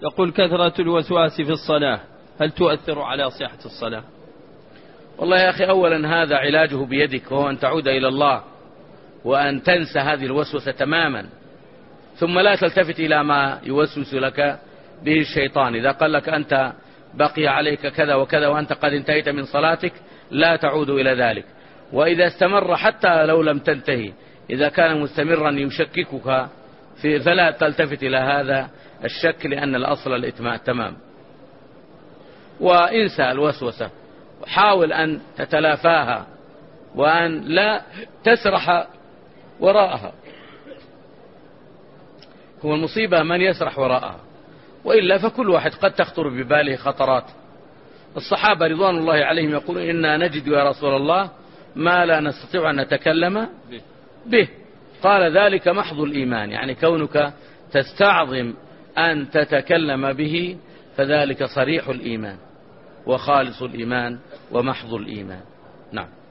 يقول كثرة الوسواس في الصلاة هل تؤثر على صحة الصلاة؟ والله يا أخي، أولا هذا علاجه بيدك، وهو أن تعود إلى الله وأن تنسى هذه الوسوسة تماما، ثم لا تلتفت إلى ما يوسوس لك به الشيطان. إذا قال لك أنت بقي عليك كذا وكذا وأنت قد انتهيت من صلاتك، لا تعود إلى ذلك. وإذا استمر حتى لو لم تنتهي، إذا كان مستمرا يشككك فلا تلتفت إلى هذا الشك، لأن الأصل الإتمام تمام. وانسى الوسوسة وحاول أن تتلافاها وأن لا تسرح وراءها. هو المصيبة من يسرح وراءها، وإلا فكل واحد قد تخطر بباله خطرات. الصحابة رضوان الله عليهم يقولون إنا نجد يا رسول الله ما لا نستطيع أن نتكلم به. قال ذلك محض الإيمان، يعني كونك تستعظم أن تتكلم به فذلك صريح الإيمان وخالص الإيمان ومحض الإيمان. نعم.